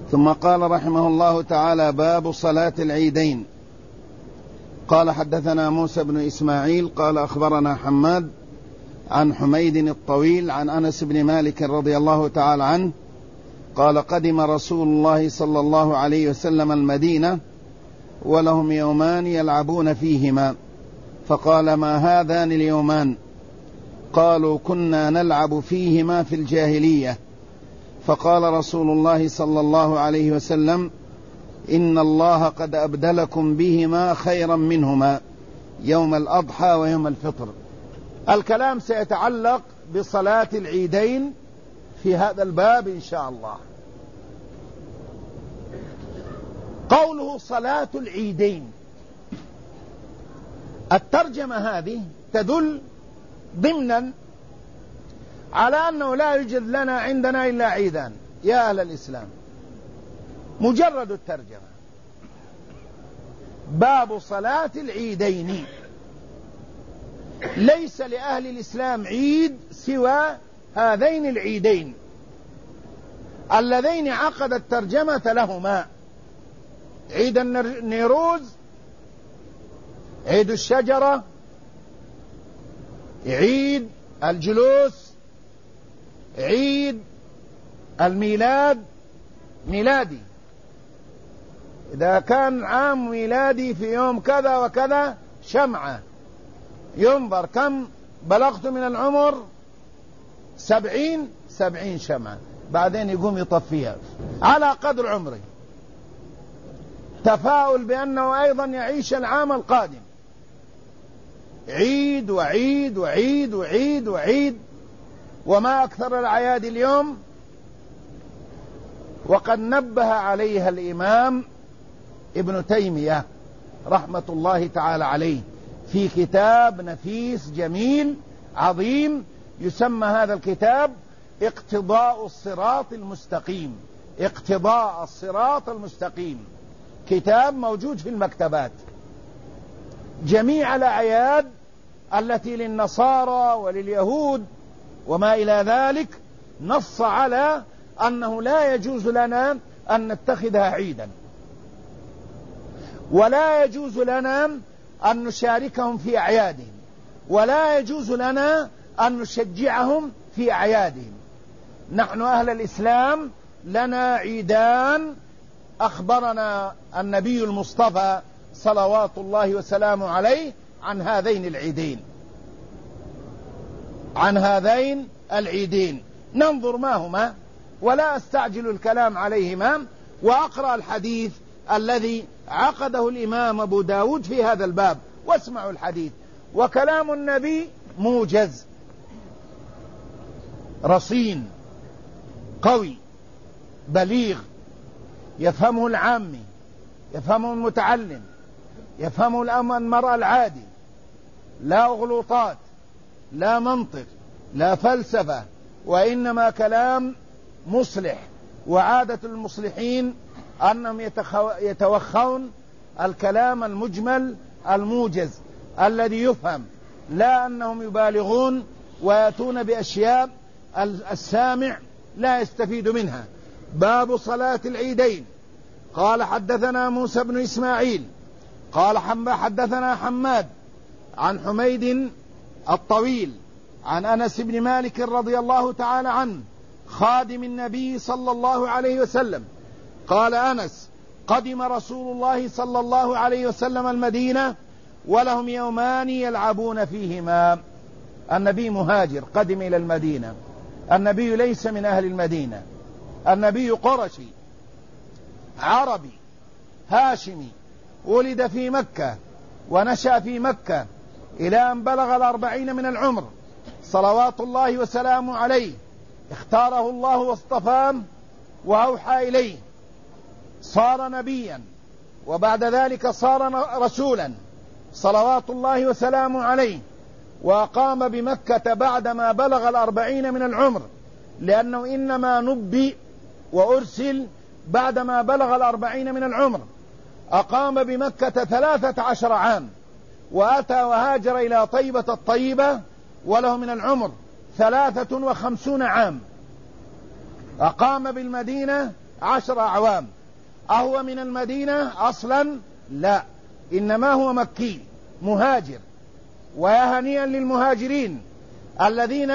ثم قال رحمه الله تعالى: باب صلاة العيدين. قال: حدثنا موسى بن إسماعيل قال أخبرنا حماد عن حميد الطويل عن أنس بن مالك رضي الله تعالى عنه قال: قدم رسول الله صلى الله عليه وسلم المدينة ولهم يومان يلعبون فيهما، فقال: ما هذان اليومان؟ قالوا: كنا نلعب فيهما في الجاهلية. فقال رسول الله صلى الله عليه وسلم: إن الله قد أبدلكم بهما خيرا منهما يوم الأضحى ويوم الفطر. الكلام سيتعلق بصلاة العيدين في هذا الباب إن شاء الله. قوله صلاة العيدين، الترجمة هذه تدل ضمنا على أنه لا يوجد لنا عندنا إلا عيدان يا أهل الإسلام، مجرد الترجمة. باب صلاة العيدين، ليس لأهل الإسلام عيد سوى هذين العيدين اللذين عقد الترجمة لهما: عيد النيروز، عيد الشجرة، عيد الجلوس، عيد الميلاد، ميلادي إذا كان عام ميلادي في يوم كذا وكذا شمعة، ينظر كم بلغت من العمر، 70 شمعة، بعدين يقوم يطفيها على قدر عمره، تفاؤل بأنه أيضا يعيش العام القادم. عيد وعيد وعيد وعيد وعيد، وما أكثر الأعياد اليوم. وقد نبه عليها الإمام ابن تيمية رحمة الله تعالى عليه في كتاب نفيس جميل عظيم، يسمى هذا الكتاب اقتضاء الصراط المستقيم. اقتضاء الصراط المستقيم، كتاب موجود في المكتبات. جميع الأعياد التي للنصارى ولليهود وما إلى ذلك نص على أنه لا يجوز لنا أن نتخذها عيدا، ولا يجوز لنا أن نشاركهم في أعيادهم، ولا يجوز لنا أن نشجعهم في أعيادهم. نحن أهل الإسلام لنا عيدان أخبرنا النبي المصطفى صلوات الله وسلامه عليه عن هذين العيدين، عن هذين العيدين. ننظر ما هما ولا أستعجل الكلام عليهما، وأقرأ الحديث الذي عقده الإمام أبو داود في هذا الباب، واسمعوا الحديث. وكلام النبي موجز رصين قوي بليغ، يفهمه العامي، يفهمه المتعلم، يفهمه المرء العادي، لا أغلوطات، لا منطق، لا فلسفة، وإنما كلام مصلح. وعادة المصلحين أنهم يتوخون الكلام المجمل الموجز الذي يفهم، لا أنهم يبالغون ويأتون بأشياء السامع لا يستفيد منها. باب صلاة العيدين. قال: حدثنا موسى بن إسماعيل قال حدثنا حماد عن حميد الطويل عن أنس بن مالك رضي الله تعالى عنه خادم النبي صلى الله عليه وسلم قال أنس: قدم رسول الله صلى الله عليه وسلم المدينة ولهم يومان يلعبون فيهما. النبي مهاجر قدم إلى المدينة، النبي ليس من أهل المدينة، النبي قرشي عربي هاشمي، ولد في مكة ونشأ في مكة إلى أن بلغ 40 من العمر صلوات الله وسلامه عليه. اختاره الله واصطفاه وأوحى إليه، صار نبيا، وبعد ذلك صار رسولا صلوات الله وسلامه عليه. وقام بمكة بعدما بلغ 40 من العمر، لأنه إنما نبي وأرسل بعدما بلغ 40 من العمر. أقام بمكة 13 عام، وأتى وهاجر إلى طيبة الطيبة وله من العمر 53 عام. أقام بالمدينة 10 أعوام. أهو من المدينة أصلا؟ لا، إنما هو مكي مهاجر. ويا هنيئا للمهاجرين الذين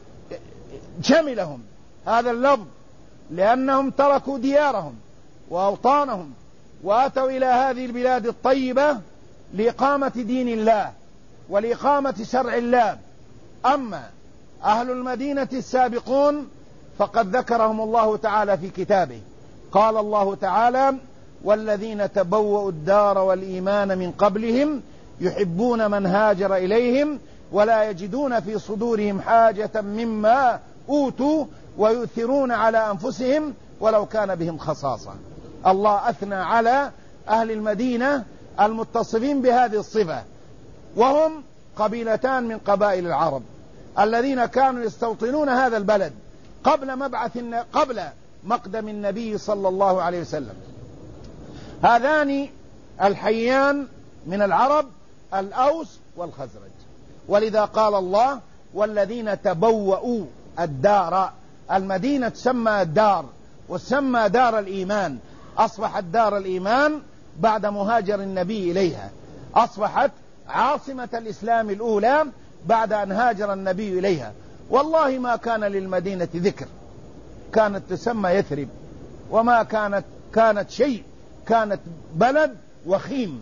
شملهم هذا اللفظ، لأنهم تركوا ديارهم وأوطانهم وأتوا إلى هذه البلاد الطيبة لإقامة دين الله ولإقامة شرع الله. أما أهل المدينة السابقون فقد ذكرهم الله تعالى في كتابه. قال الله تعالى: والذين تبوأوا الدار والإيمان من قبلهم يحبون من هاجر إليهم ولا يجدون في صدورهم حاجة مما أوتوا ويؤثرون على أنفسهم ولو كان بهم خصاصة. الله أثنى على أهل المدينة المتصفين بهذه الصفة، وهم قبيلتان من قبائل العرب الذين كانوا يستوطنون هذا البلد قبل مقدم النبي صلى الله عليه وسلم. هذان الحيان من العرب الأوس والخزرج، ولذا قال الله: والذين تبوأوا الدار. المدينة تسمى الدار وتسمى دار الإيمان. أصبحت دار الإيمان بعد مهاجر النبي إليها، أصبحت عاصمة الإسلام الأولى بعد أن هاجر النبي إليها. والله ما كان للمدينة ذكر، كانت تسمى يثرب، وما كانت شيء، كانت بلد وخيم.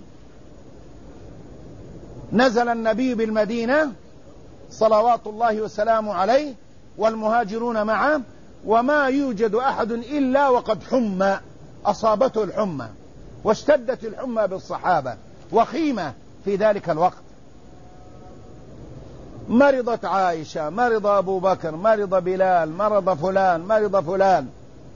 نزل النبي بالمدينة صلوات الله وسلامه عليه والمهاجرون معه، وما يوجد أحد إلا وقد حمى، أصابته الحمى، واشتدت الحمى بالصحابة وخيمة في ذلك الوقت. مرضت عائشة، مرض أبو بكر، مرض بلال، مرض فلان، مرض فلان،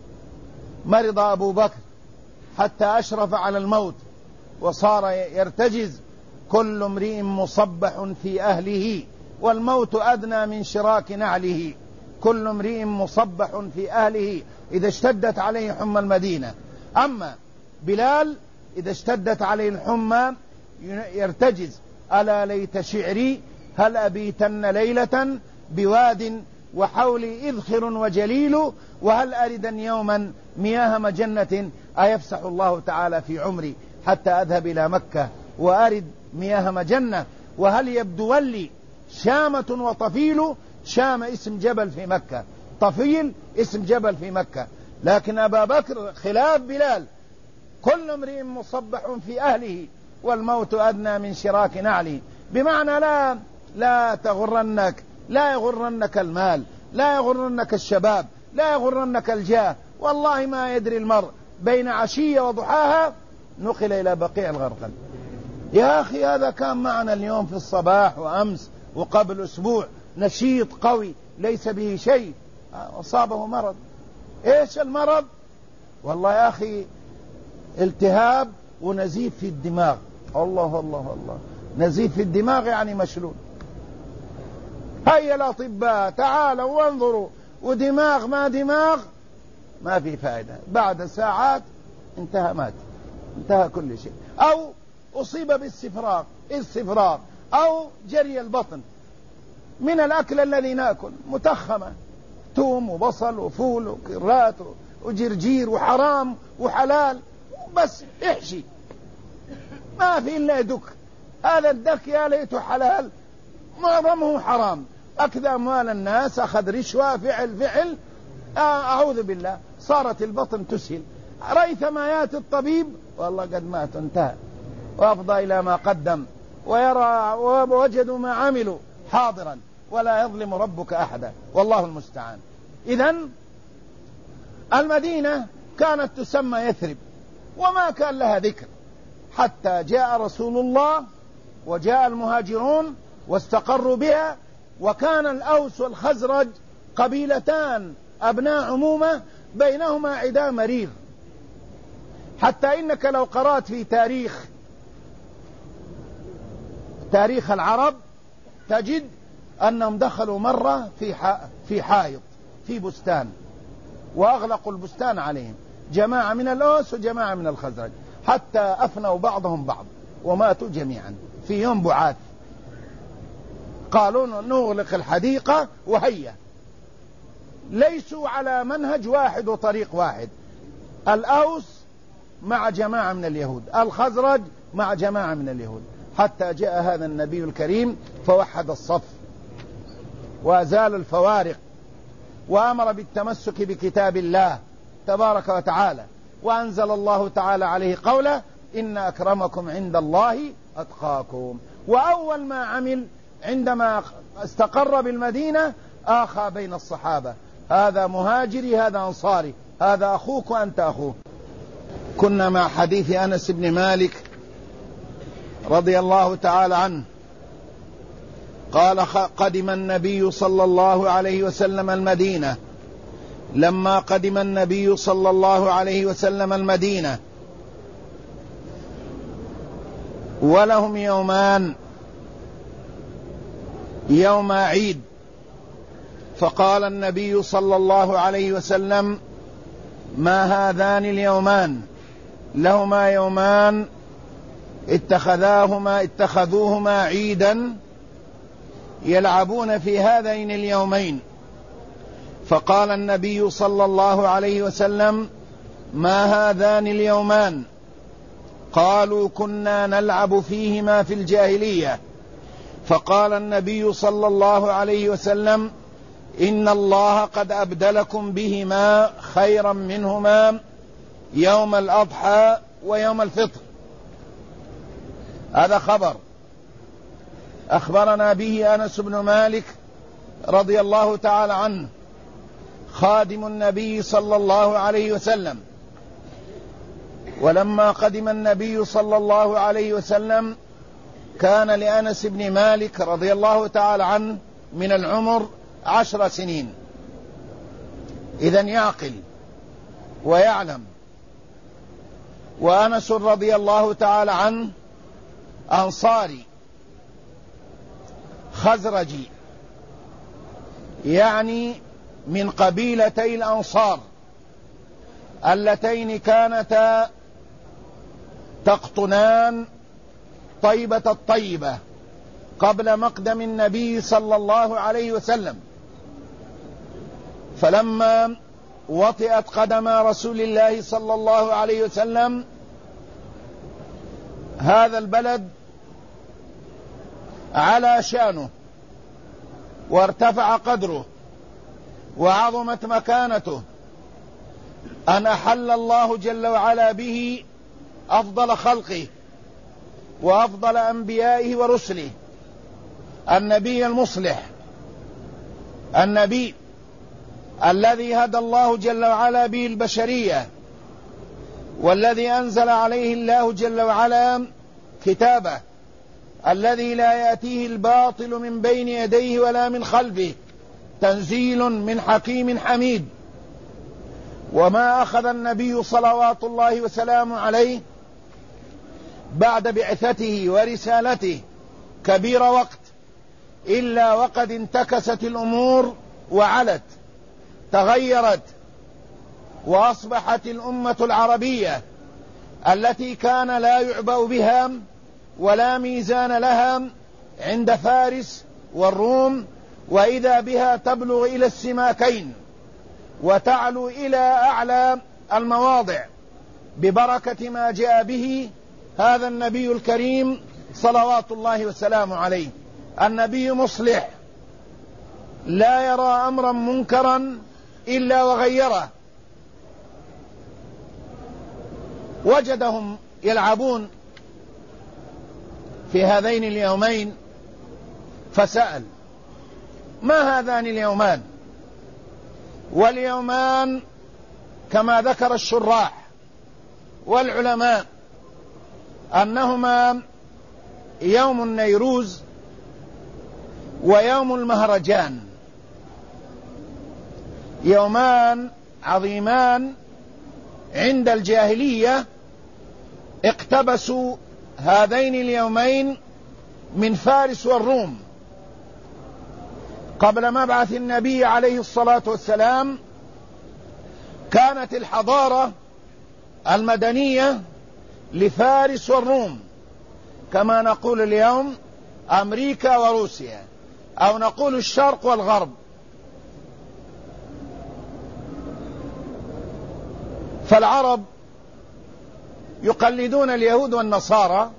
مرض أبو بكر حتى أشرف على الموت وصار يرتجز: كل امرئ مصبح في أهله والموت أدنى من شراك نعله. كل امرئ مصبح في أهله إذا اشتدت عليه حمى المدينة. أما بلال إذا اشتدت عليه الحمى يرتجز: ألا ليت شعري هل أبيتن ليلة بواد وحولي إذخر وجليل وهل أردا يوما مياه مجنة أيفسح الله تعالى في عمري حتى أذهب إلى مكة وأرد مياه مجنة. وهل يبدو لي شامة وطفيل. شام اسم جبل في مكة، طفيل اسم جبل في مكة. لكن أبا بكر خلاف بلال: كل امرئ مصبح في أهله والموت أدنى من شراك نعله. بمعنى لا يغرنك المال، لا يغرنك الشباب، لا يغرنك الجاه. والله ما يدري المرء بين عشية وضحاها نقل إلى بقيع الغرقد. يا أخي هذا كان معنا اليوم في الصباح وأمس وقبل أسبوع، نشيط قوي ليس به شيء، أصابه مرض. إيش المرض؟ والله يا أخي التهاب ونزيف في الدماغ. الله الله الله، نزيف في الدماغ يعني مشلول. هيا الأطباء تعالوا وانظروا، ودماغ ما دماغ ما في فائدة، بعد ساعات انتهى، مات، انتهى كل شيء. أو أصيب بالاستفراغ أو جري البطن من الأكل الذي نأكل، متخمة، توم وبصل وفول وكرات وجرجير وحرام وحلال، بس احشي، ما في إلا دك. هذا الدك يا ليته حلال، معظمه حرام. أكل أموال الناس، أخذ رشوة، فعل أعوذ بالله، صارت البطن تسهل. ريثما يأتي الطبيب والله قد مات، انتهى، وأفضى إلى ما قدم، ويرى ووجدوا ما عملوا حاضرا، ولا يظلم ربك أحدا، والله المستعان. إذن المدينة كانت تسمى يثرب، وما كان لها ذكر حتى جاء رسول الله وجاء المهاجرون واستقروا بها. وكان الأوس والخزرج قبيلتان أبناء عمومة بينهما عداء مرير، حتى إنك لو قرأت في تاريخ العرب تجد أنهم دخلوا مرة في حائط في بستان، وأغلقوا البستان عليهم، جماعة من الأوس وجماعة من الخزرج، حتى أفنوا بعضهم بعض وماتوا جميعا في يوم بعاث. قالوا نغلق الحديقة وهيا. ليسوا على منهج واحد وطريق واحد، الأوس مع جماعة من اليهود، الخزرج مع جماعة من اليهود، حتى جاء هذا النبي الكريم فوحد الصف وأزال الفوارق وأمر بالتمسك بكتاب الله تبارك وتعالى، وأنزل الله تعالى عليه قوله: إن أكرمكم عند الله أتقاكم. وأول ما عمل عندما استقر بالمدينة آخى بين الصحابة، هذا مهاجري هذا أنصاري، هذا أخوك وأنت أخوه. كنا مع حديث أنس بن مالك رضي الله تعالى عنه قال: قدم النبي صلى الله عليه وسلم المدينة. لما قدم النبي صلى الله عليه وسلم المدينة ولهم يومان، يوم عيد، فقال النبي صلى الله عليه وسلم: ما هذان اليومان؟ لهما يومان اتخذوهما عيدا يلعبون في هذين اليومين. فقال النبي صلى الله عليه وسلم: ما هذان اليومان؟ قالوا: كنا نلعب فيهما في الجاهلية. فقال النبي صلى الله عليه وسلم: إن الله قد أبدلكم بهما خيرا منهما يوم الأضحى ويوم الفطر. هذا خبر أخبرنا به أنس بن مالك رضي الله تعالى عنه خادم النبي صلى الله عليه وسلم. ولما قدم النبي صلى الله عليه وسلم كان لأنس بن مالك رضي الله تعالى عنه من العمر 10 سنين، إذن يعقل ويعلم. وأنس رضي الله تعالى عنه أنصاري خزرجي، يعني من قبيلتي الأنصار اللتين كانتا تقطنان طيبة الطيبة قبل مقدم النبي صلى الله عليه وسلم. فلما وطئت قدم رسول الله صلى الله عليه وسلم هذا البلد على شانه وارتفع قدره وعظمت مكانته، أن أحل الله جل وعلا به أفضل خلقه وأفضل أنبيائه ورسله، النبي المصلح، النبي الذي هدى الله جل وعلا به البشرية، والذي أنزل عليه الله جل وعلا كتابه الذي لا يأتيه الباطل من بين يديه ولا من خلفه، تنزيل من حكيم حميد. وما أخذ النبي صلوات الله وسلامه عليه بعد بعثته ورسالته كبير وقت إلا وقد انتكست الأمور وعلت، تغيرت، وأصبحت الأمة العربية التي كان لا يعبأ بها ولا ميزان لها عند فارس والروم، وإذا بها تبلغ إلى السماكين وتعلو إلى أعلى المواضع ببركة ما جاء به هذا النبي الكريم صلوات الله وسلامه عليه. النبي مصلح، لا يرى أمرا منكرا إلا وغيره. وجدهم يلعبون في هذين اليومين فسأل: ما هذان اليومان؟ واليومان كما ذكر الشراح والعلماء أنهما يوم النيروز ويوم المهرجان، يومان عظيمان عند الجاهلية اقتبسوا هذين اليومين من فارس والروم قبل مبعث النبي عليه الصلاة والسلام. كانت الحضارة المدنية لفارس والروم كما نقول اليوم أمريكا وروسيا، أو نقول الشرق والغرب. فالعرب يقلدون اليهود والنصارى،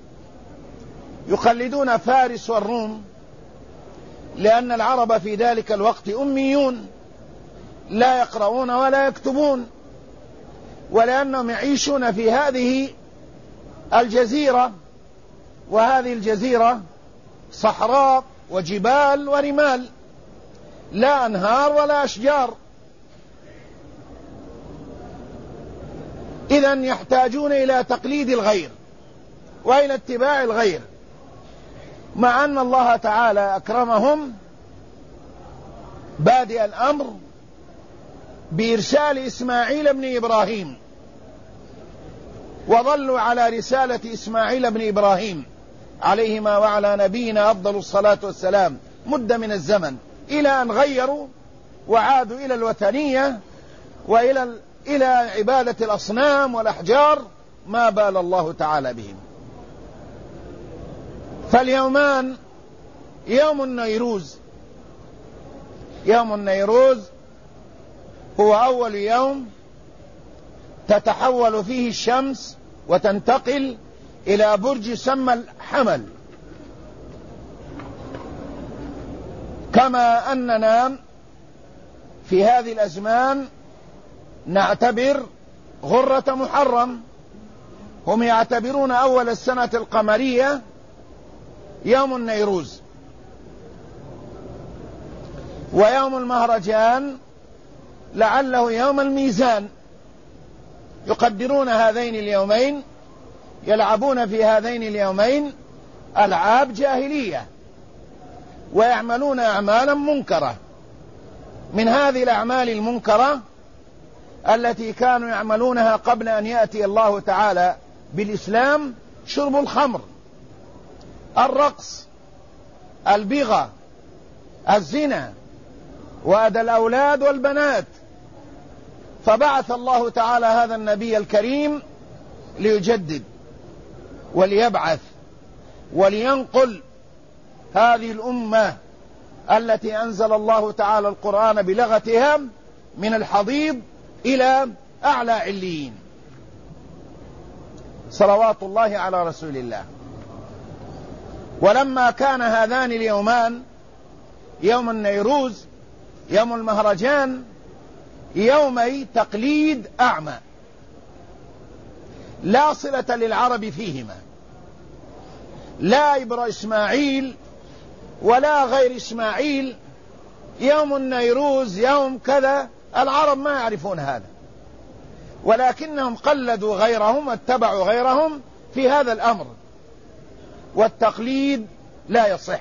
يقلدون فارس والروم، لأن العرب في ذلك الوقت أميون لا يقرؤون ولا يكتبون، ولأنهم يعيشون في هذه الجزيرة، وهذه الجزيرة صحراء وجبال ورمال، لا أنهار ولا أشجار، إذن يحتاجون إلى تقليد الغير وإلى اتباع الغير، مع أن الله تعالى أكرمهم بادئ الأمر بإرسال إسماعيل بن إبراهيم، وظلوا على رسالة إسماعيل بن إبراهيم عليهما وعلى نبينا أفضل الصلاة والسلام مدة من الزمن، إلى أن غيروا وعادوا إلى الوثنية إلى عبادة الأصنام والأحجار، ما بال الله تعالى بهم. فاليومان يوم النيروز، يوم النيروز هو أول يوم تتحول فيه الشمس وتنتقل إلى برج يسمى الحمل، كما أننا في هذه الأزمان نعتبر غرة محرم، هم يعتبرون أول السنة القمرية يوم النيروز، ويوم المهرجان لعله يوم الميزان. يقدرون هذين اليومين، يلعبون في هذين اليومين ألعاب جاهلية، ويعملون أعمالا منكرة. من هذه الأعمال المنكرة التي كانوا يعملونها قبل أن يأتي الله تعالى بالإسلام: شرب الخمر، الرقص، البغى، الزنا، وأذى الأولاد والبنات. فبعث الله تعالى هذا النبي الكريم ليجدد وليبعث ولينقل هذه الأمة التي أنزل الله تعالى القرآن بلغتها من الحضيض إلى أعلى عليين، صلوات الله على رسول الله. ولما كان هذان اليومان، يوم النيروز يوم المهرجان، يومي تقليد أعمى لا صلة للعرب فيهما، لا إبر إسماعيل ولا غير إسماعيل، يوم النيروز يوم كذا، العرب ما يعرفون هذا، ولكنهم قلدوا غيرهم واتبعوا غيرهم في هذا الأمر، والتقليد لا يصح.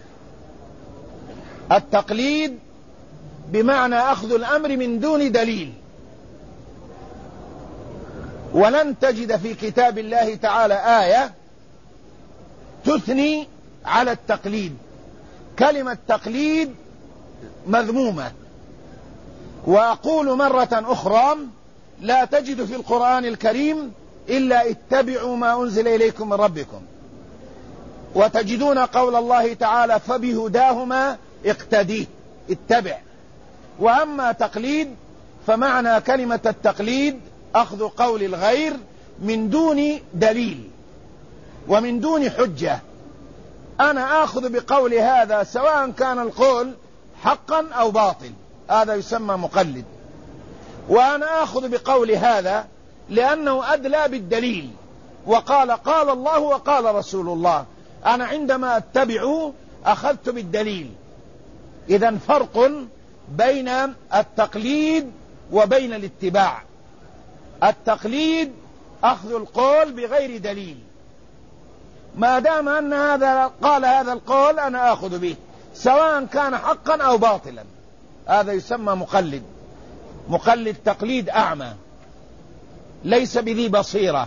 التقليد بمعنى أخذ الأمر من دون دليل، ولن تجد في كتاب الله تعالى آية تثني على التقليد. كلمة تقليد مذمومة. وأقول مرة أخرى: لا تجد في القرآن الكريم إلا اتبعوا ما أنزل إليكم من ربكم، وتجدون قول الله تعالى: فبهداهما اقتديه، اتبع. وأما تقليد فمعنى كلمة التقليد أخذ قول الغير من دون دليل ومن دون حجة. أنا آخذ بقول هذا سواء كان القول حقا أو باطل، هذا يسمى مقلد. وأنا آخذ بقول هذا لأنه أدلى بالدليل، وقال قال الله وقال رسول الله. أنا عندما أتبع أخذت بالدليل. إذن فرق بين التقليد وبين الاتباع. التقليد أخذ القول بغير دليل، ما دام أن هذا قال هذا القول أنا آخذ به سواء كان حقا أو باطلا، هذا يسمى مقلد. مقلد تقليد أعمى ليس بذي بصيرة.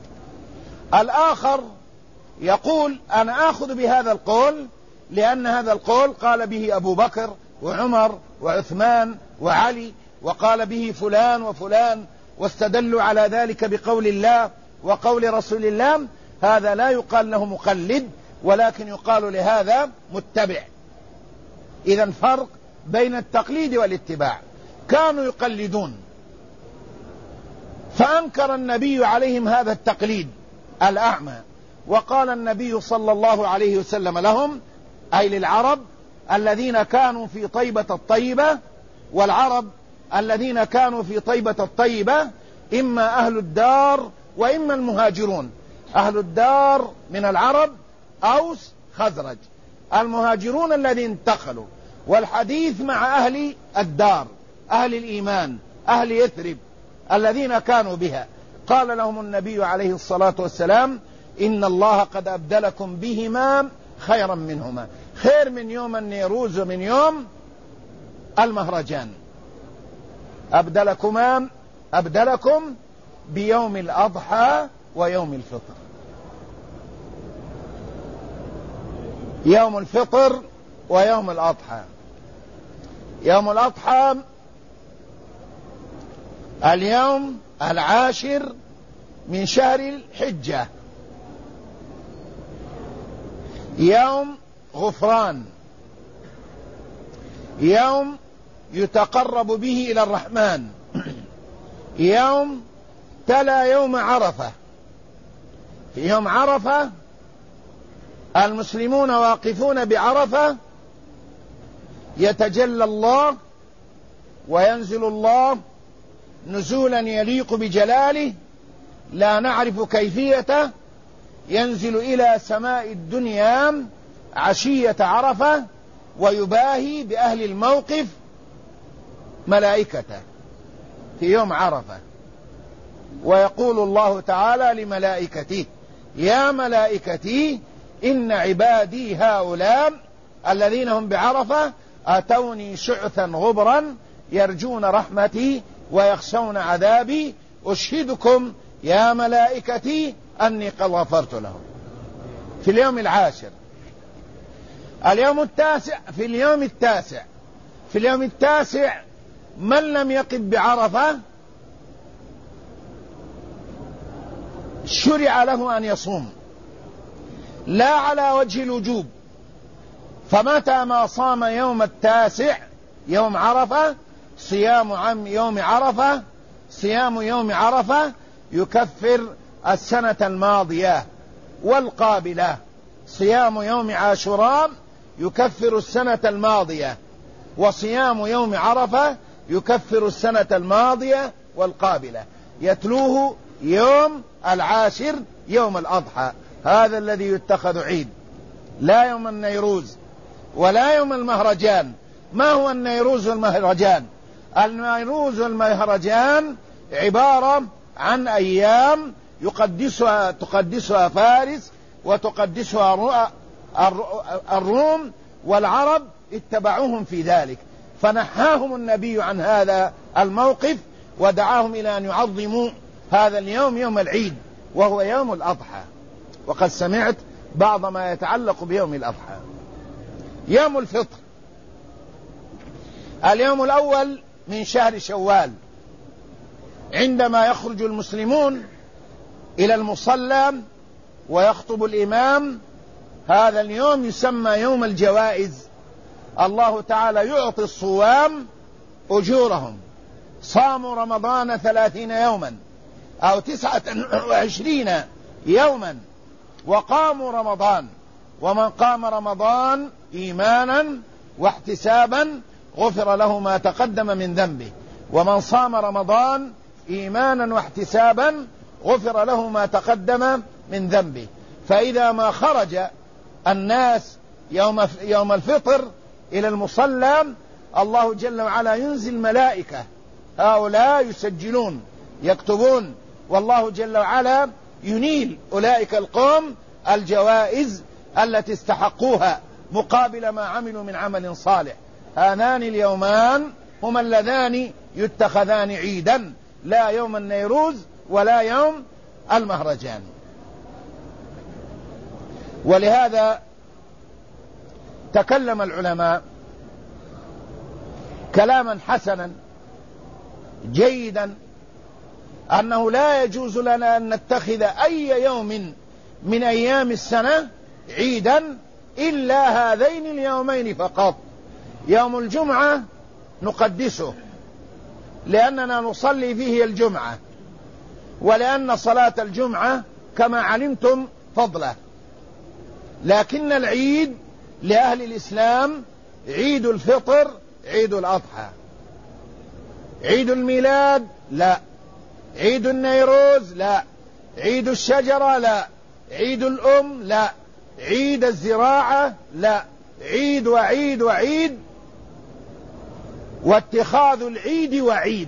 الآخر يقول أنا آخذ بهذا القول لأن هذا القول قال به أبو بكر وعمر وعثمان وعلي، وقال به فلان وفلان، واستدلوا على ذلك بقول الله وقول رسول الله. هذا لا يقال له مقلد، ولكن يقال لهذا متبع. إذن فرق بين التقليد والاتباع. كانوا يقلدون فأنكر النبي عليهم هذا التقليد الأعمى، وقال النبي صلى الله عليه وسلم لهم، أي للعرب الذين كانوا في طيبة الطيبة، والعرب الذين كانوا في طيبة الطيبة إما أهل الدار وإما المهاجرون. أهل الدار من العرب أوس خزرج، المهاجرون الذين انتقلوا، والحديث مع أهل الدار، أهل الإيمان، أهل يثرب الذين كانوا بها. قال لهم النبي عليه الصلاة والسلام: إن الله قد أبدلكم بهما خيرا منهما، خير من يوم النيروز ومن يوم المهرجان. أبدلكم بيوم الأضحى ويوم الفطر. يوم الفطر ويوم الأضحى. يوم الأضحى اليوم 10 من شهر الحجة، يوم غفران، يوم يتقرب به إلى الرحمن، يوم تلا يوم عرفة. في يوم عرفة المسلمون واقفون بعرفة، يتجلى الله وينزل الله نزولا يليق بجلاله لا نعرف كيفيته، ينزل إلى سماء الدنيا عشية عرفة ويباهي بأهل الموقف ملائكته في يوم عرفة، ويقول الله تعالى لملائكته: يا ملائكتي إن عبادي هؤلاء الذين هم بعرفة أتوني شعثا غبرا يرجون رحمتي ويخشون عذابي، أشهدكم يا ملائكتي أني قد غفرت لهم. في اليوم 10. في اليوم التاسع من لم يقف بعرفة شرع له أن يصوم، لا على وجه الوجوب، فمتى ما صام يوم التاسع يوم عرفة صيام يوم عرفة يكفر السنة الماضية والقابلة. صيام يوم عاشوراء يكفر السنة الماضية، وصيام يوم عرفة يكفر السنة الماضية والقابلة. يتلوه يوم 10 يوم الأضحى، هذا الذي يتخذ عيد، لا يوم النيروز ولا يوم المهرجان. ما هو النيروز والمهرجان؟ النيروز والمهرجان عبارة عن أيام تقدسها فارس وتقدسها الروم، والعرب اتبعوهم في ذلك، فنحاهم النبي عن هذا الموقف ودعاهم إلى أن يعظموا هذا اليوم يوم العيد وهو يوم الأضحى. وقد سمعت بعض ما يتعلق بيوم الأضحى. يوم الفطر اليوم الأول من شهر شوال، عندما يخرج المسلمون إلى المصلى ويخطب الإمام. هذا اليوم يسمى يوم الجوائز. الله تعالى يعطي الصوام أجورهم، صاموا رمضان 30 يوما أو 29 يوما وقاموا رمضان، ومن قام رمضان إيمانا واحتسابا غفر له ما تقدم من ذنبه، ومن صام رمضان إيمانا واحتسابا غفر له ما تقدم من ذنبه. فإذا ما خرج الناس يوم الفطر إلى المصلى، الله جل وعلا ينزل ملائكة، هؤلاء يسجلون يكتبون، والله جل وعلا ينيل أولئك القوم الجوائز التي استحقوها مقابل ما عملوا من عمل صالح. هذان اليومان هما اللذان يتخذان عيدا، لا يوم النيروز ولا يوم المهرجان. ولهذا تكلم العلماء كلاما حسنا جيدا أنه لا يجوز لنا أن نتخذ أي يوم من أيام السنة عيدا إلا هذين اليومين فقط. يوم الجمعة نقدسه لأننا نصلي فيه الجمعة، ولأن صلاة الجمعة كما علمتم فضله. لكن العيد لأهل الإسلام عيد الفطر، عيد الأضحى. عيد الميلاد لا، عيد النيروز لا، عيد الشجرة لا، عيد الأم لا، عيد الزراعة لا، عيد وعيد وعيد. واتخاذ العيد وعيد،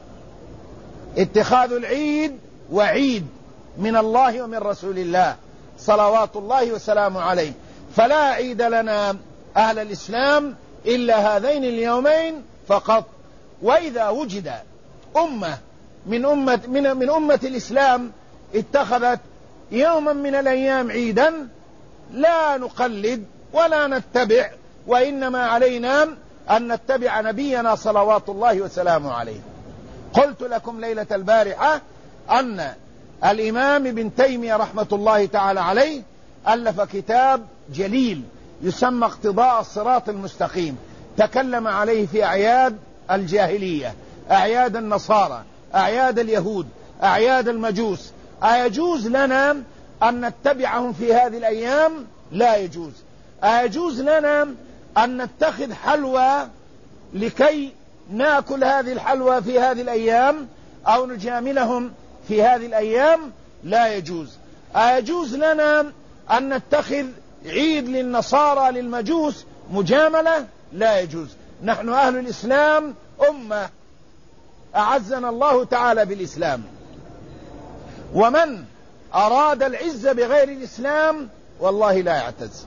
اتخاذ العيد وعيد من الله ومن رسول الله صلوات الله وسلامه عليه. فلا عيد لنا أهل الإسلام إلا هذين اليومين فقط. وإذا وجد أمة من أمة الإسلام اتخذت يوما من الأيام عيدا، لا نقلد ولا نتبع، وإنما علينا أن نتبع نبينا صلوات الله وسلامه عليه. قلت لكم ليلة البارحة أن الإمام ابن تيمية رحمة الله تعالى عليه ألف كتاب جليل يسمى اقتضاء الصراط المستقيم، تكلم عليه في أعياد الجاهلية، أعياد النصارى، أعياد اليهود، أعياد المجوس. أيجوز لنا أن نتبعهم في هذه الأيام؟ لا يجوز. أيجوز لنا أن نتخذ حلوى لكي نأكل هذه الحلوى في هذه الأيام أو نجاملهم في هذه الأيام؟ لا يجوز. أيجوز لنا أن نتخذ عيد للنصارى للمجوس مجاملة؟ لا يجوز. نحن أهل الإسلام أمة أعزنا الله تعالى بالإسلام، ومن أراد العزة بغير الإسلام والله لا يعتز.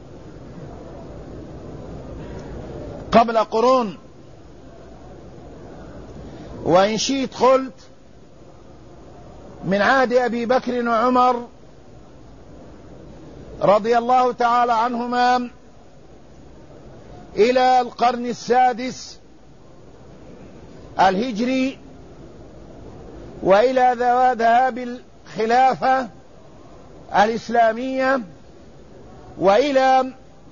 قبل قرون، وإن شئت قلت من عهد أبي بكر وعمر رضي الله تعالى عنهما إلى القرن السادس الهجري، وإلى ذهاب الخلافة الإسلامية، وإلى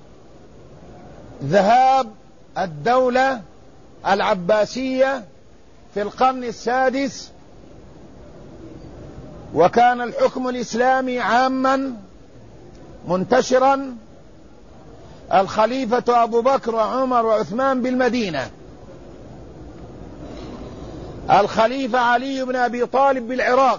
ذهاب الدولة العباسية في القرن السادس، وكان الحكم الإسلامي عاما منتشرا. الخليفة أبو بكر وعمر وعثمان بالمدينة، الخليفة علي بن أبي طالب بالعراق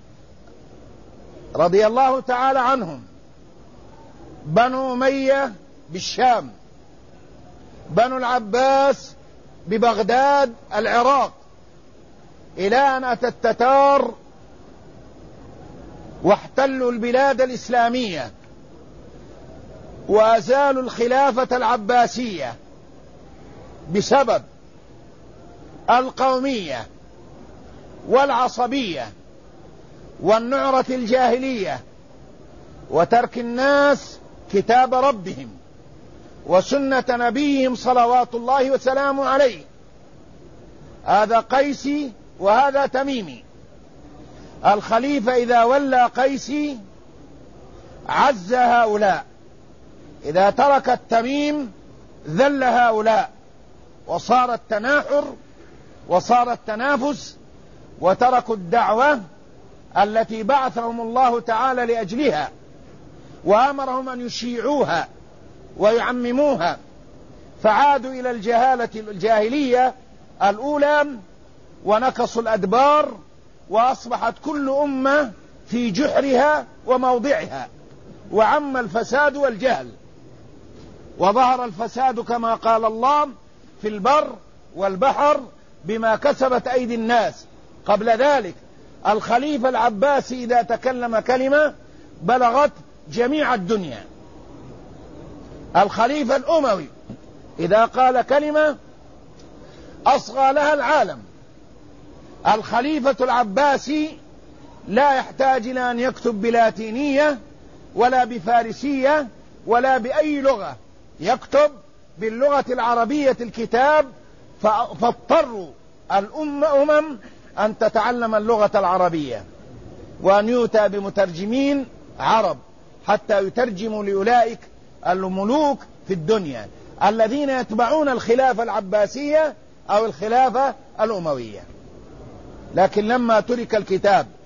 رضي الله تعالى عنهم، بنو أمية بالشام، بنو العباس ببغداد العراق، إلى أن أتى التتار واحتلوا البلاد الإسلامية وأزالوا الخلافة العباسية بسبب القومية والعصبية والنعرة الجاهلية وترك الناس كتاب ربهم وسنة نبيهم صلوات الله وسلامه عليه. هذا قيسي وهذا تميمي. الخليفة إذا ولى قيسي عز هؤلاء، إذا ترك التميم ذل هؤلاء، وصار التناحر وصار التنافس، وتركوا الدعوة التي بعثهم الله تعالى لأجلها، وأمرهم أن يشيعوها ويعمموها، فعادوا إلى الجاهلية الأولى ونكصوا الأدبار، وأصبحت كل أمة في جحرها وموضعها، وعم الفساد والجهل، وظهر الفساد كما قال الله في البر والبحر بما كسبت أيدي الناس. قبل ذلك الخليفة العباسي إذا تكلم كلمة بلغت جميع الدنيا. الخليفة الأموي إذا قال كلمة أصغى لها العالم. الخليفة العباسي لا يحتاج إلى أن يكتب بلاتينية ولا بفارسية ولا بأي لغة، يكتب باللغة العربية الكتاب، فاضطروا الأمم أن تتعلم اللغة العربية وأن يؤتى بمترجمين عرب حتى يترجموا لأولئك الملوك في الدنيا الذين يتبعون الخلافة العباسية أو الخلافة الأموية. لكن لما ترك الكتاب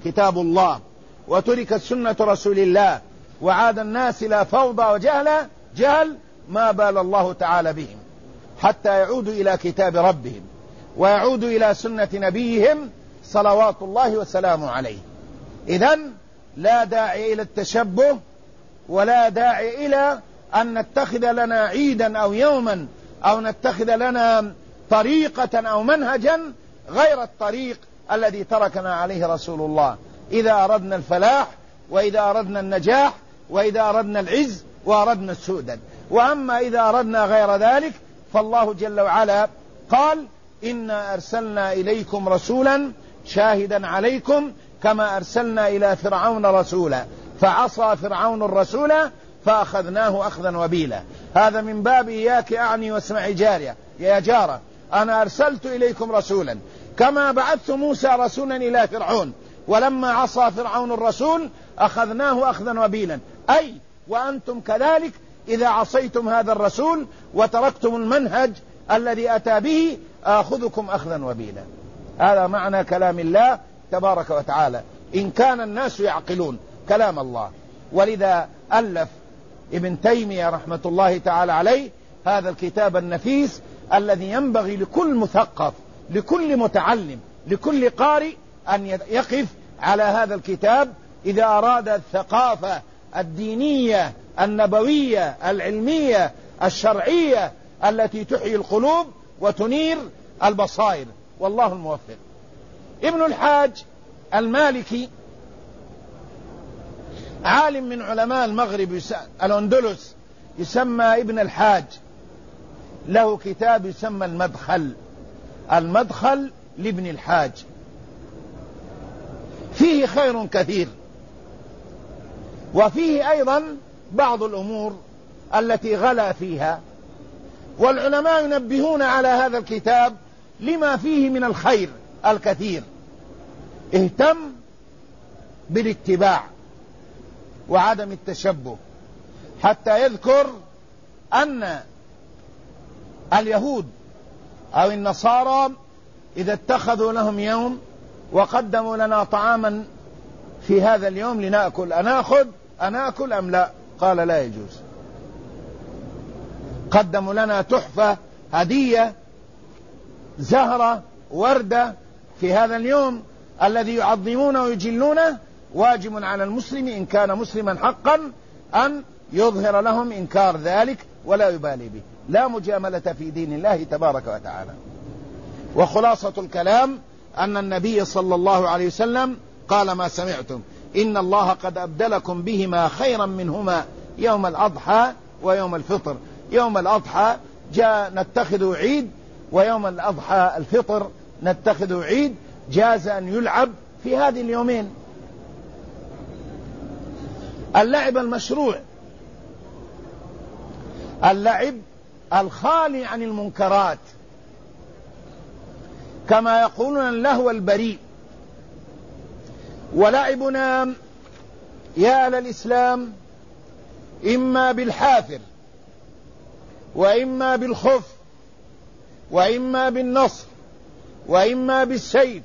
كتاب الله وتركت سنة رسول الله وعاد الناس إلى فوضى جهل ما بال الله تعالى بهم حتى يعودوا إلى كتاب ربهم ويعودوا إلى سنة نبيهم صلوات الله وسلامه عليه. إذن لا داعي إلى التشبه ولا داعي إلى أن نتخذ لنا عيدا أو يوما أو نتخذ لنا طريقة أو منهجا غير الطريق الذي تركنا عليه رسول الله إذا أردنا الفلاح وإذا أردنا النجاح وإذا أردنا العز وأردنا السؤدد. وأما إذا أردنا غير ذلك فالله جل وعلا قال إنا أرسلنا إليكم رسولا شاهدا عليكم كما أرسلنا إلى فرعون رسولا فعصى فرعون الرسول فأخذناه أخذا وبيلا. هذا من باب إياك أعني واسمعي جارية يا جارة أنا أرسلت إليكم رسولا كما بعثت موسى رسولا إلى فرعون ولما عصى فرعون الرسول أخذناه أخذا وبيلا. أي وأنتم كذلك إذا عصيتم هذا الرسول وتركتم المنهج الذي أتى به آخذكم أخذا وبيلا. هذا معنى كلام الله تبارك وتعالى إن كان الناس يعقلون كلام الله. ولذا ألف ابن تيمية رحمة الله تعالى عليه هذا الكتاب النفيس الذي ينبغي لكل مثقف لكل متعلم لكل قارئ أن يقف على هذا الكتاب إذا أراد الثقافة الدينية النبوية العلمية الشرعية التي تحيي القلوب وتنير البصائر. والله الموفق. ابن الحاج المالكي عالم من علماء المغرب الأندلس يسمى ابن الحاج، له كتاب يسمى المدخل لابن الحاج، فيه خير كثير وفيه أيضا بعض الأمور التي غلا فيها، والعلماء ينبهون على هذا الكتاب لما فيه من الخير الكثير. اهتم بالاتباع وعدم التشبه، حتى يذكر أن اليهود أو النصارى إذا اتخذوا لهم يوم وقدموا لنا طعاما في هذا اليوم لنأكل أناكل أم لا؟ قال لا يجوز. قدموا لنا تحفة هدية زهرة وردة في هذا اليوم الذي يعظمونه ويجلونه، واجب على المسلم إن كان مسلما حقا أن يظهر لهم إنكار ذلك ولا يبالي به. لا مجاملة في دين الله تبارك وتعالى. وخلاصة الكلام أن النبي صلى الله عليه وسلم قال ما سمعتم إن الله قد أبدلكم بهما خيرا منهما يوم الأضحى ويوم الفطر. يوم الأضحى جاء نتخذ عيد، ويوم الأضحى الفطر نتخذ عيد. جاز أن يلعب في هذه اليومين. اللعب المشروع، اللعب الخالي عن المنكرات، كما يقولون اللهو البريء. ولعبنا يا أهل الإسلام إما بالحافر وإما بالخف وإما بالنصر وإما بالسيف،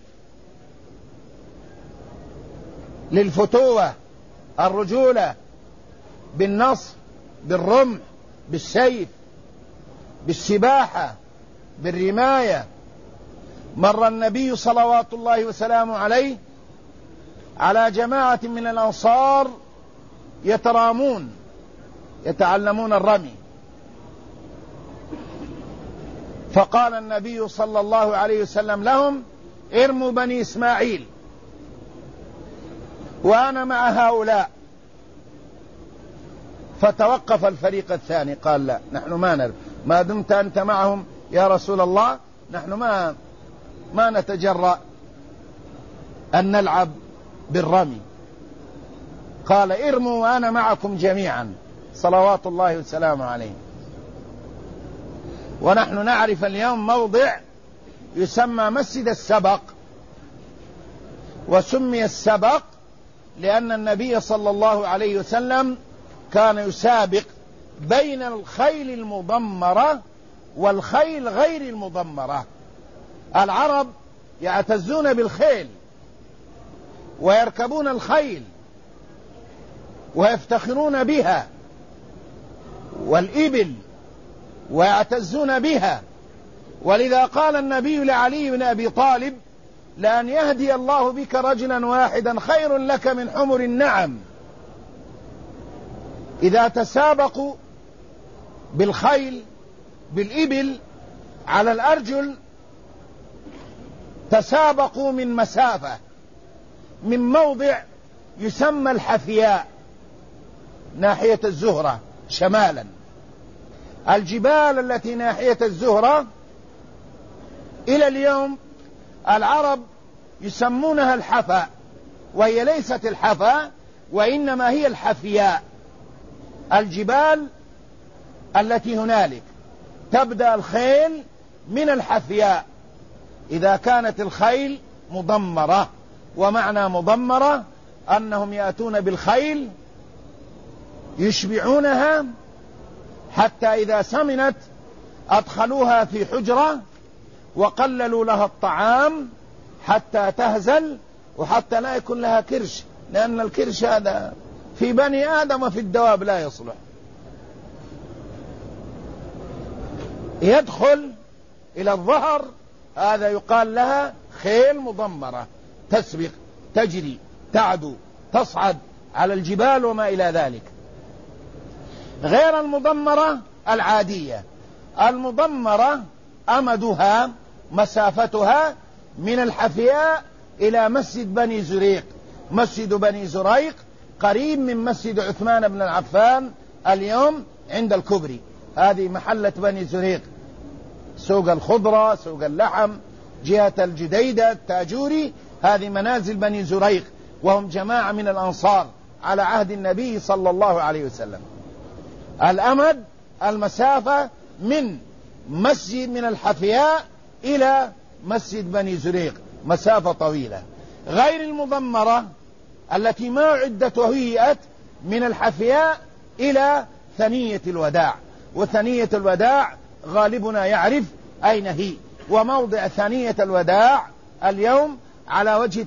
للفتوة الرجولة، بالنصر بالرمح بالسيف، بالسباحة بالرماية. مر النبي صلوات الله وسلامه عليه على جماعة من الأنصار يترامون يتعلمون الرمي، فقال النبي صلى الله عليه وسلم لهم ارموا بني إسماعيل وأنا مع هؤلاء. فتوقف الفريق الثاني قال لا، نحن ما نرمي ما دمت أنت معهم يا رسول الله، نحن ما نتجرأ أن نلعب بالرمي. قال ارموا وأنا معكم جميعا صلوات الله وسلامه عليه. ونحن نعرف اليوم موضع يسمى مسجد السبق، وسمي السبق لأن النبي صلى الله عليه وسلم كان يسابق بين الخيل المضمرة والخيل غير المضمرة. العرب يعتزون بالخيل ويركبون الخيل ويفتخرون بها والإبل ويعتزون بها. ولذا قال النبي لعلي بن أبي طالب: لأن يهدي الله بك رجلا واحدا خير لك من حمر النعم. إذا تسابقوا بالخيل بالإبل على الأرجل تسابقوا من مسافة، من موضع يسمى الحفياء ناحية الزهرة شمالا. الجبال التي ناحية الزهرة إلى اليوم العرب يسمونها الحفا، وهي ليست الحفا وإنما هي الحفياء. الجبال التي هنالك تبدأ الخيل من الحفياء إذا كانت الخيل مضمرة. ومعنى مضمرة أنهم يأتون بالخيل يشبعونها حتى إذا سمنت أدخلوها في حجرة وقللوا لها الطعام حتى تهزل وحتى لا يكون لها كرش، لأن الكرش هذا في بني آدم وفي الدواب لا يصلح. يدخل إلى الظهر، هذا يقال لها خيل مضمرة، تسبق تجري تعدو تصعد على الجبال وما إلى ذلك. غير المضمرة العادية. المضمرة أمدها مسافتها من الحفياء إلى مسجد بني زريق. مسجد بني زريق قريب من مسجد عثمان بن العفان اليوم عند الكبري. هذه محلة بني زريق، سوق الخضرة، سوق اللحم، جهة الجديدة، التاجوري. هذه منازل بني زريق، وهم جماعة من الأنصار على عهد النبي صلى الله عليه وسلم. الأمد المسافة من مسجد من الحفياء إلى مسجد بني زريق مسافة طويلة. غير المضمرة التي ما عدت وهيئت من الحفياء إلى ثنية الوداع. وثنية الوداع غالبنا يعرف أين هي، وموضع ثنية الوداع اليوم على وجه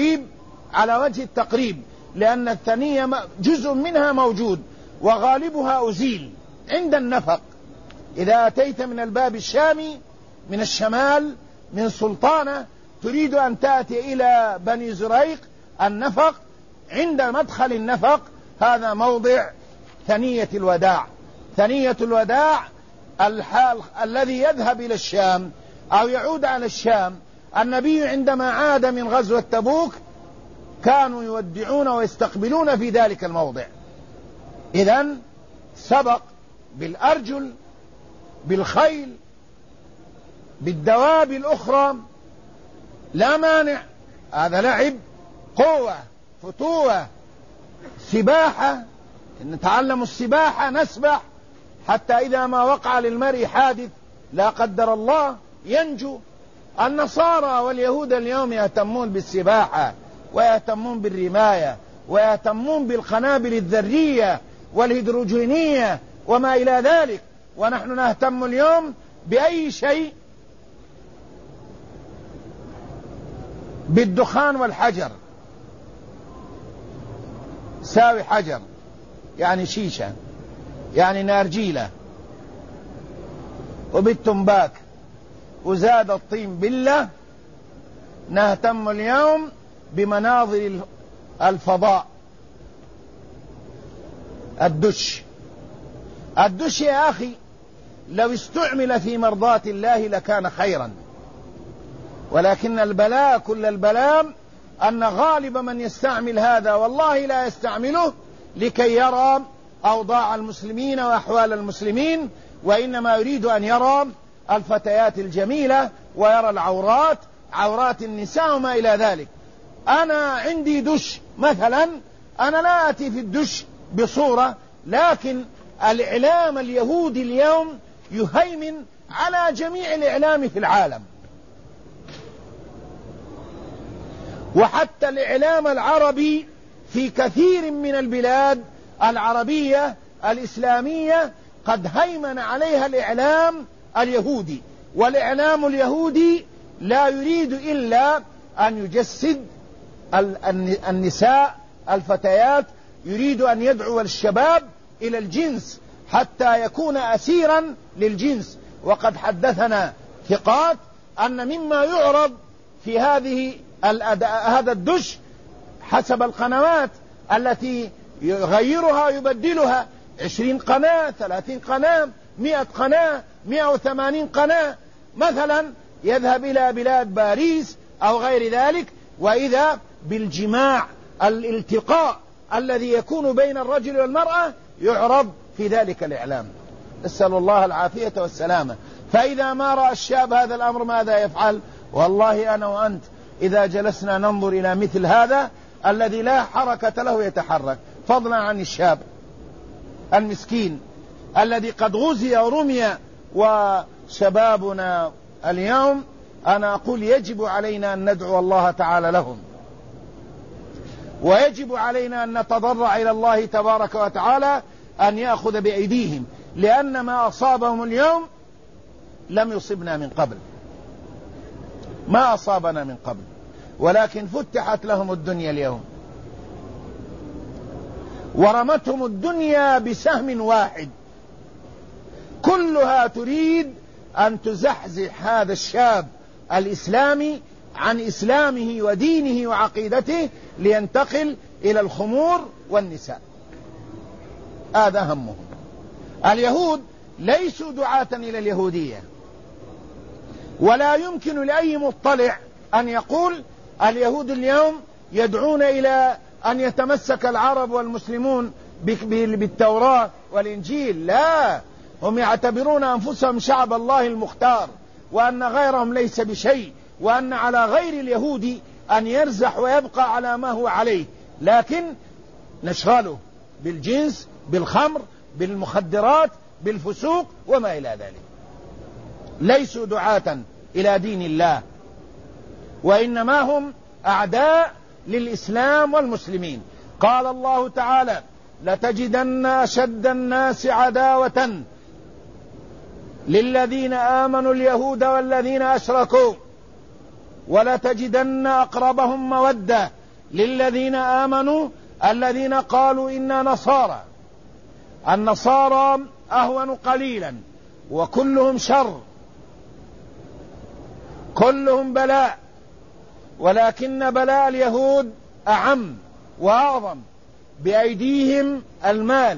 التقريب لأن الثنية جزء منها موجود وغالبها أزيل عند النفق. إذا أتيت من الباب الشامي من الشمال من سلطانة تريد أن تأتي إلى بني زريق النفق، عند مدخل النفق هذا موضع ثنية الوداع. ثنية الوداع الحال الذي يذهب إلى الشام أو يعود على الشام. النبي عندما عاد من غزوة تبوك كانوا يودعون ويستقبلون في ذلك الموضع. إذن سبق بالأرجل، بالخيل، بالدواب الأخرى لا مانع. هذا لعب، قوة، فتوة، سباحة. نتعلم السباحة، نسبح حتى إذا ما وقع للمرء حادث لا قدر الله ينجو. النصارى واليهود اليوم يهتمون بالسباحة ويهتمون بالرماية ويهتمون بالقنابل الذرية والهيدروجينية وما إلى ذلك، ونحن نهتم اليوم بأي شيء؟ بالدخان والحجر. ساوي حجر يعني شيشة يعني نارجيلة، وبالتنباك، وزاد الطين بالله. نهتم اليوم بمناظر الفضاء. الدش يا أخي لو استعمل في مرضاة الله لكان خيرا، ولكن البلاء كل البلاء أن غالب من يستعمل هذا والله لا يستعمله لكي يرى أوضاع المسلمين وأحوال المسلمين، وإنما يريد أن يرى الفتيات الجميلة ويرى العورات، عورات النساء وما إلى ذلك. أنا عندي دش مثلا، أنا لا أتي في الدش بصورة، لكن الإعلام اليهودي اليوم يهيمن على جميع الإعلام في العالم، وحتى الإعلام العربي في كثير من البلاد العربية الإسلامية قد هيمن عليها الإعلام اليهودي. والإعلام اليهودي لا يريد إلا أن يجسد النساء الفتيات يريد أن يدعو الشباب إلى الجنس حتى يكون أسيرا للجنس. وقد حدثنا ثقات أن مما يعرض في هذا الدش حسب القنوات التي يغيرها يبدلها 20 قناة 30 قناة 100 قناة 180 قناة مثلا، يذهب إلى بلاد باريس أو غير ذلك، وإذا بالجماع الالتقاء الذي يكون بين الرجل والمرأة يعرض في ذلك الإعلام. نسأل الله العافية والسلامة. فإذا ما رأى الشاب هذا الأمر ماذا يفعل؟ والله أنا وأنت إذا جلسنا ننظر إلى مثل هذا الذي لا حركة له يتحرك، فضلا عن الشاب المسكين الذي قد غزي ورمي. وشبابنا اليوم أنا أقول يجب علينا أن ندعو الله تعالى لهم، ويجب علينا أن نتضرع إلى الله تبارك وتعالى أن يأخذ بأيديهم، لأن ما أصابهم اليوم لم يصبنا من قبل، ما أصابنا من قبل، ولكن فتحت لهم الدنيا اليوم ورمتهم الدنيا بسهم واحد، كلها تريد أن تزحزح هذا الشاب الإسلامي عن إسلامه ودينه وعقيدته لينتقل إلى الخمور والنساء. هذا همهم. اليهود ليسوا دعاة إلى اليهودية، ولا يمكن لأي مطلع أن يقول اليهود اليوم يدعون إلى أن يتمسك العرب والمسلمون بالتوراة والإنجيل. لا، هم يعتبرون أنفسهم شعب الله المختار، وأن غيرهم ليس بشيء، وأن على غير اليهود أن يرزح ويبقى على ما هو عليه، لكن نشغله بالجنس بالخمر بالمخدرات بالفسوق وما إلى ذلك. ليسوا دعاة إلى دين الله، وإنما هم أعداء للإسلام والمسلمين. قال الله تعالى: لتجدن أشد الناس عداوة للذين آمنوا اليهود والذين أشركوا ولتجدن أقربهم مودة للذين آمنوا الذين قالوا إنا نصارى. النصارى أهون قليلا وكلهم شر، كلهم بلاء، ولكن بلاء اليهود أعم وأعظم. بأيديهم المال،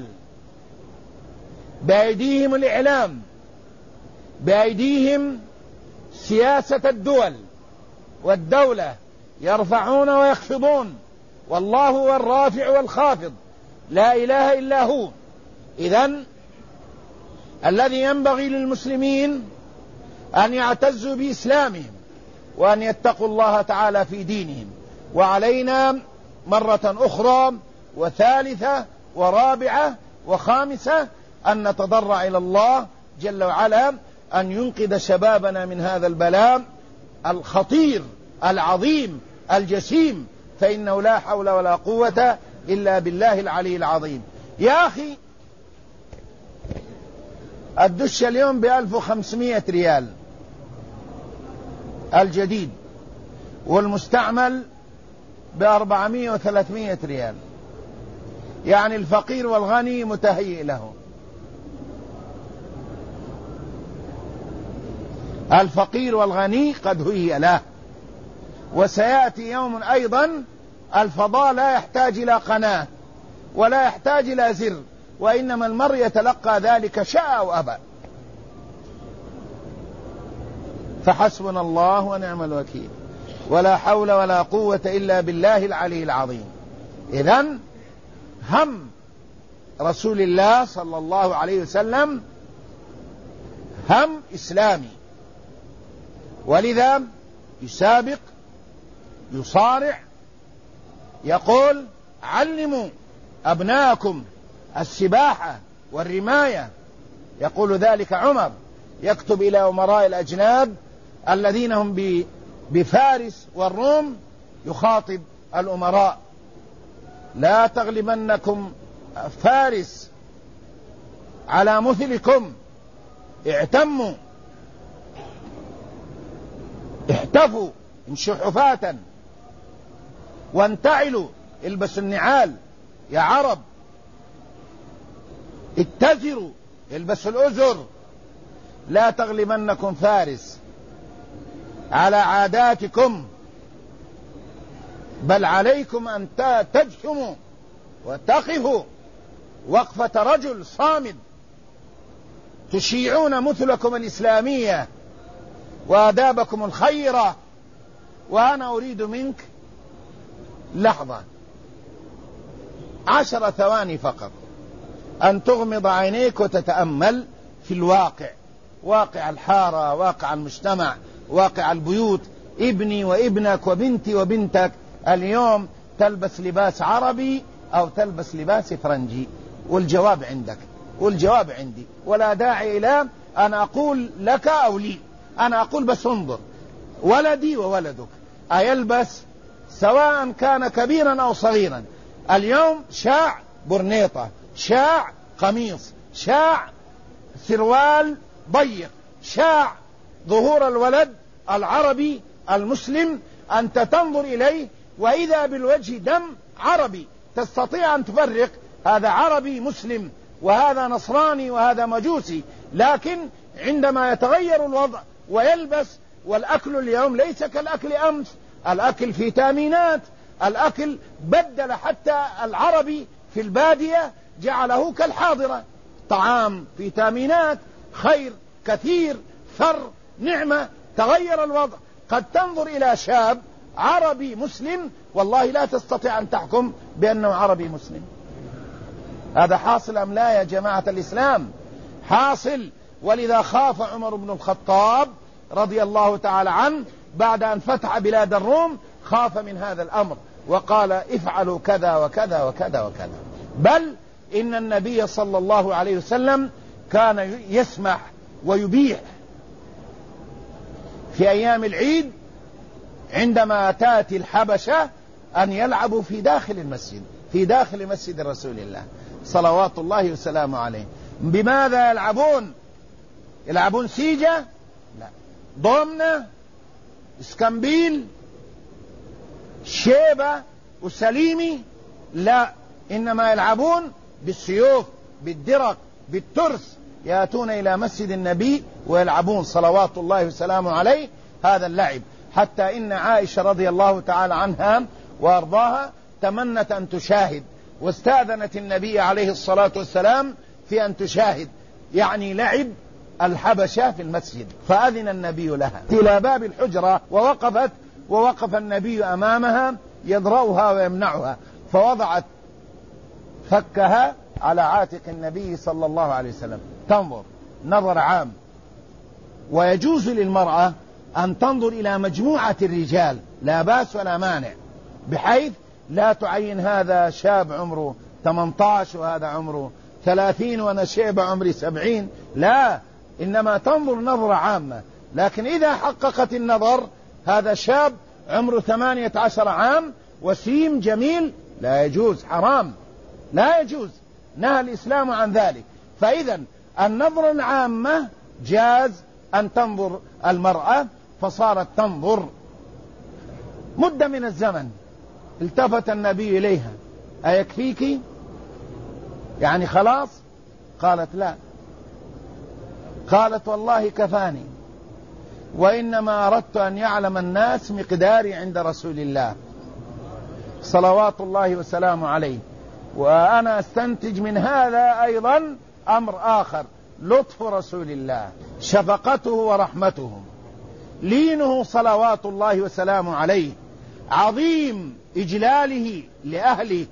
بأيديهم الإعلام، بأيديهم سياسة الدول والدولة، يرفعون ويخفضون، والله هو الرافع والخافض، لا إله إلا هو. إذن الذي ينبغي للمسلمين أن يعتزوا بإسلامهم وأن يتقوا الله تعالى في دينهم. وعلينا مرة أخرى وثالثة ورابعة وخامسة أن نتضرع إلى الله جل وعلا أن ينقذ شبابنا من هذا البلاء الخطير العظيم الجسيم، فإنه لا حول ولا قوة إلا بالله العلي العظيم. يا أخي، الدش اليوم ب1500 ريال الجديد، والمستعمل ب400 و300 ريال، يعني الفقير والغني متهيئ له. الفقير والغني قد هيئ له. وسيأتي يوم أيضا الفضاء لا يحتاج إلى قناة ولا يحتاج إلى زر، وإنما المرء يتلقى ذلك شاء أو أبى. فحسبنا الله ونعم الوكيل، ولا حول ولا قوة إلا بالله العلي العظيم. إذن هم رسول الله صلى الله عليه وسلم هم إسلامي، ولذا يسابق يصارع، يقول: علموا أبناءكم السباحة والرماية. يقول ذلك عمر، يكتب إلى أمراء الأجناد الذين هم بفارس والروم، يخاطب الأمراء: لا تغلبنكم فارس على مثلكم، اعتموا احتفوا امشوا حفاة، وانتعلوا، البسوا النعال يا عرب، اتزروا، البسوا الأزر، لا تغلبنكم فارس على عاداتكم، بل عليكم أن تجثموا وتقفوا وقفة رجل صامد، تشيعون مثلكم الإسلامية وآدابكم الخيرة. وأنا أريد منك لحظة 10 ثواني فقط أن تغمض عينيك وتتأمل في الواقع، واقع الحارة، واقع المجتمع، واقع البيوت. ابني وابنك وبنتي وبنتك اليوم تلبس لباس عربي أو تلبس لباس فرنجي، والجواب عندك والجواب عندي، ولا داعي إلى أن أقول لك أو لي، أنا أقول بس انظر، ولدي وولدك أيلبس سواء كان كبيرا أو صغيرا اليوم شاع برنيطة، شاع قميص، شاع سروال ضيق، شاع ظهور الولد العربي المسلم، أنت تنظر إليه وإذا بالوجه دم عربي، تستطيع أن تفرق هذا عربي مسلم وهذا نصراني وهذا مجوسي. لكن عندما يتغير الوضع ويلبس، والأكل اليوم ليس كالأكل أمس، الأكل في تامينات، الأكل بدل حتى العربي في البادية جعله كالحاضرة، طعام في تامينات، خير كثير، ثر، نعمة. تغير الوضع، قد تنظر إلى شاب عربي مسلم والله لا تستطيع أن تحكم بأنه عربي مسلم. هذا حاصل أم لا يا جماعة الإسلام؟ حاصل. ولذا خاف عمر بن الخطاب رضي الله تعالى عنه بعد أن فتح بلاد الروم، خاف من هذا الأمر وقال افعلوا كذا وكذا وكذا وكذا. بل إن النبي صلى الله عليه وسلم كان يسمح ويبيح في أيام العيد عندما تأتي الحبشة أن يلعبوا في داخل المسجد، في داخل مسجد رسول الله صلوات الله وسلامه عليه. بماذا يلعبون؟ يلعبون سيجة؟ لا. ضمنة؟ اسكمبيل؟ شيبة وسليمي؟ لا، إنما يلعبون بالسيوف، بالدرق، بالترس، يأتون إلى مسجد النبي ويلعبون صلوات الله وسلامه عليه هذا اللعب. حتى إن عائشة رضي الله تعالى عنها وأرضاها تمنت أن تشاهد، واستأذنت النبي عليه الصلاة والسلام في أن تشاهد يعني لعب الحبشة في المسجد، فأذن النبي لها إلى باب الحجرة ووقف النبي أمامها يضرؤها ويمنعها، فوضعت فكها على عاتق النبي صلى الله عليه وسلم تنظر نظر عام. ويجوز للمرأة أن تنظر إلى مجموعة الرجال، لا بأس ولا مانع، بحيث لا تعين هذا شاب عمره 18 وهذا عمره 30 وأنا شيب عمري 70، لا، إنما تنظر نظرة عامة. لكن إذا حققت النظر هذا شاب عمره 18 عام وسيم جميل، لا يجوز، حرام، لا يجوز، نهى الإسلام عن ذلك. فإذا النظرة العامة جاز أن تنظر المرأة، فصارت تنظر مدة من الزمن. التفت النبي إليها أيكفيك؟ يعني خلاص؟ قالت لا. قالت والله كفاني، وإنما أردت أن يعلم الناس مقداري عند رسول الله صلوات الله وسلامه عليه. وأنا أستنتج من هذا أيضا أمر آخر، لطف رسول الله، شفقته ورحمته، لينه صلوات الله وسلامه عليه، عظيم إجلاله لأهله،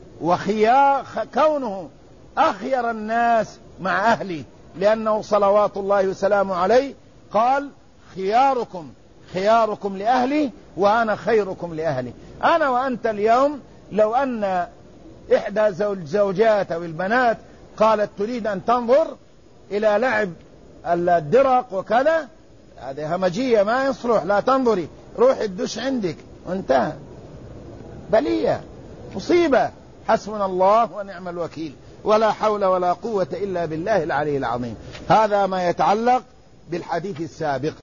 وكونه أخير الناس مع أهله، لأنه صلوات الله وسلامه عليه قال خياركم خياركم لأهلي وأنا خيركم لأهلي. أنا وأنت اليوم لو أن إحدى زوجات أو البنات قالت تريد أن تنظر إلى لعب الدرق وكذا، هذه همجية ما يصلح، لا تنظري، روح الدش عندك وانتهى. بلية، مصيبة، حسبنا الله ونعم الوكيل، ولا حول ولا قوة إلا بالله العلي العظيم. هذا ما يتعلق بالحديث السابق.